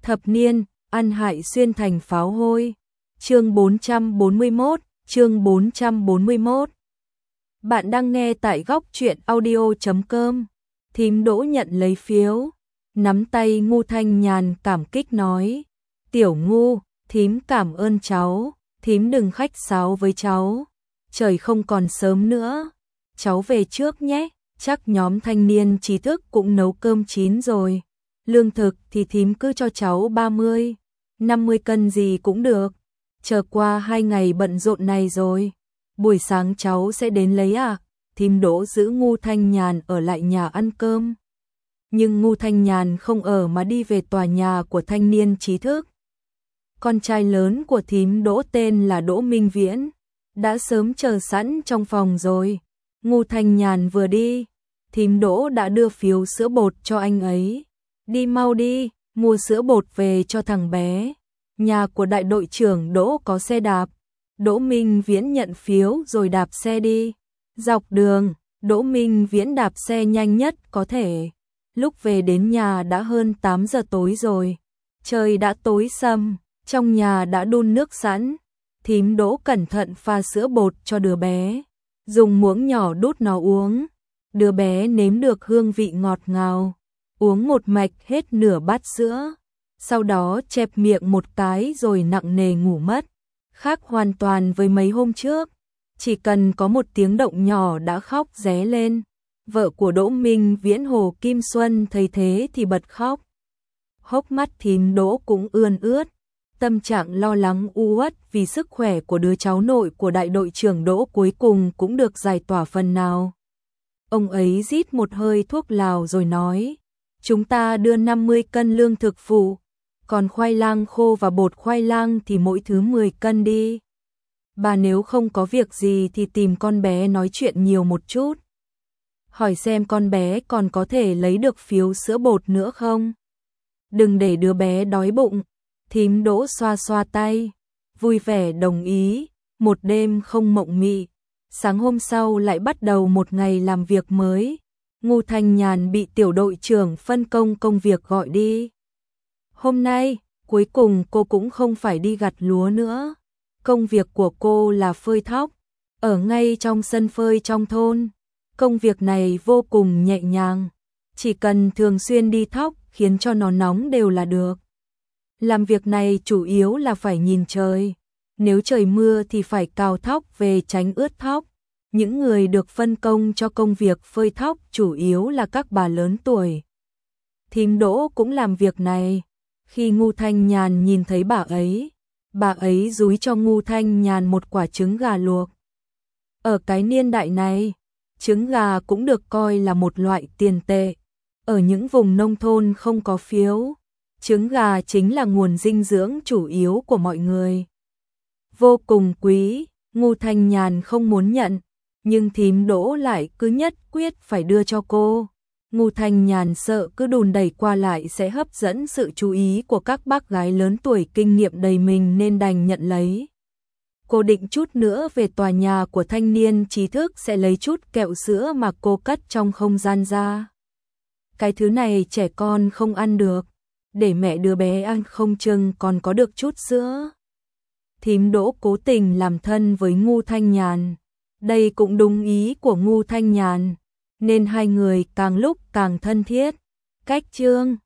Thập niên, ăn hại xuyên thành pháo hôi. Chương 441. Bạn đang nghe tại góc truyện audio.com. Thím Đỗ nhận lấy phiếu, nắm tay Ngu Thanh Nhàn cảm kích nói: "Tiểu Ngu, thím cảm ơn cháu, thím đừng khách sáo với cháu. Trời không còn sớm nữa, cháu về trước nhé, chắc nhóm thanh niên trí thức cũng nấu cơm chín rồi. Lương thực thì thím cứ cho cháu 30, 50 cân gì cũng được. Chờ qua 2 ngày bận rộn này rồi, buổi sáng cháu sẽ đến lấy à?" Thím Đỗ giữ Ngu Thanh Nhàn ở lại nhà ăn cơm. Nhưng Ngu Thanh Nhàn không ở mà đi về tòa nhà của thanh niên trí thức. Con trai lớn của thím Đỗ tên là Đỗ Minh Viễn, đã sớm chờ sẵn trong phòng rồi. Ngu Thanh Nhàn vừa đi, thím Đỗ đã đưa phiếu sữa bột cho anh ấy. "Đi mau đi, mua sữa bột về cho thằng bé. Nhà của đại đội trưởng Đỗ có xe đạp." Đỗ Minh Viễn nhận phiếu rồi đạp xe đi. Dọc đường, Đỗ Minh Viễn đạp xe nhanh nhất có thể. Lúc về đến nhà đã hơn 8 giờ tối rồi. Trời đã tối sầm, trong nhà đã đun nước sẵn. Thím Đỗ cẩn thận pha sữa bột cho đứa bé, dùng muỗng nhỏ đút nó uống. Đứa bé nếm được hương vị ngọt ngào, uống một mạch hết nửa bát sữa, sau đó chẹp miệng một cái rồi nặng nề ngủ mất. Khác hoàn toàn với mấy hôm trước, chỉ cần có một tiếng động nhỏ đã khóc ré lên. Vợ của Đỗ Minh Viễn, Hồ Kim Xuân, thấy thế thì bật khóc. Hốc mắt thím Đỗ cũng ươn ướt, tâm trạng lo lắng u uất vì sức khỏe của đứa cháu nội của đại đội trưởng Đỗ cuối cùng cũng được giải tỏa phần nào. Ông ấy rít một hơi thuốc lào rồi nói: "Chúng ta đưa 50 cân lương thực phụ, còn khoai lang khô và bột khoai lang thì mỗi thứ 10 cân đi. Bà nếu không có việc gì thì tìm con bé nói chuyện nhiều một chút. Hỏi xem con bé còn có thể lấy được phiếu sữa bột nữa không? Đừng để đứa bé đói bụng." Thím Đỗ xoa xoa tay, vui vẻ đồng ý. Một đêm không mộng mị, sáng hôm sau lại bắt đầu một ngày làm việc mới. Ngu Thanh Nhàn bị tiểu đội trưởng phân công công việc gọi đi. Hôm nay, cuối cùng cô cũng không phải đi gặt lúa nữa. Công việc của cô là phơi thóc, ở ngay trong sân phơi trong thôn. Công việc này vô cùng nhẹ nhàng, chỉ cần thường xuyên đi thóc khiến cho nó nóng đều là được. Làm việc này chủ yếu là phải nhìn trời. Nếu trời mưa thì phải cào thóc về tránh ướt thóc. Những người được phân công cho công việc phơi thóc chủ yếu là các bà lớn tuổi. Thím Đỗ cũng làm việc này. Khi Ngu Thanh Nhàn nhìn thấy bà ấy dúi cho Ngu Thanh Nhàn một quả trứng gà luộc. Ở cái niên đại này, trứng gà cũng được coi là một loại tiền tệ. Ở những vùng nông thôn không có phiếu, trứng gà chính là nguồn dinh dưỡng chủ yếu của mọi người. Vô cùng quý, Ngu Thanh Nhàn không muốn nhận, nhưng thím Đỗ lại cứ nhất quyết phải đưa cho cô. Ngu Thanh Nhàn sợ cứ đùn đẩy qua lại sẽ hấp dẫn sự chú ý của các bác gái lớn tuổi kinh nghiệm đầy mình nên đành nhận lấy. Cô định chút nữa về tòa nhà của thanh niên trí thức sẽ lấy chút kẹo sữa mà cô cất trong không gian ra. Cái thứ này trẻ con không ăn được, để mẹ đứa bé ăn không chừng còn có được chút sữa. Thím Đỗ cố tình làm thân với Ngu Thanh Nhàn. Đây cũng đúng ý của Ngu Thanh Nhàn, nên hai người càng lúc càng thân thiết. Cách chương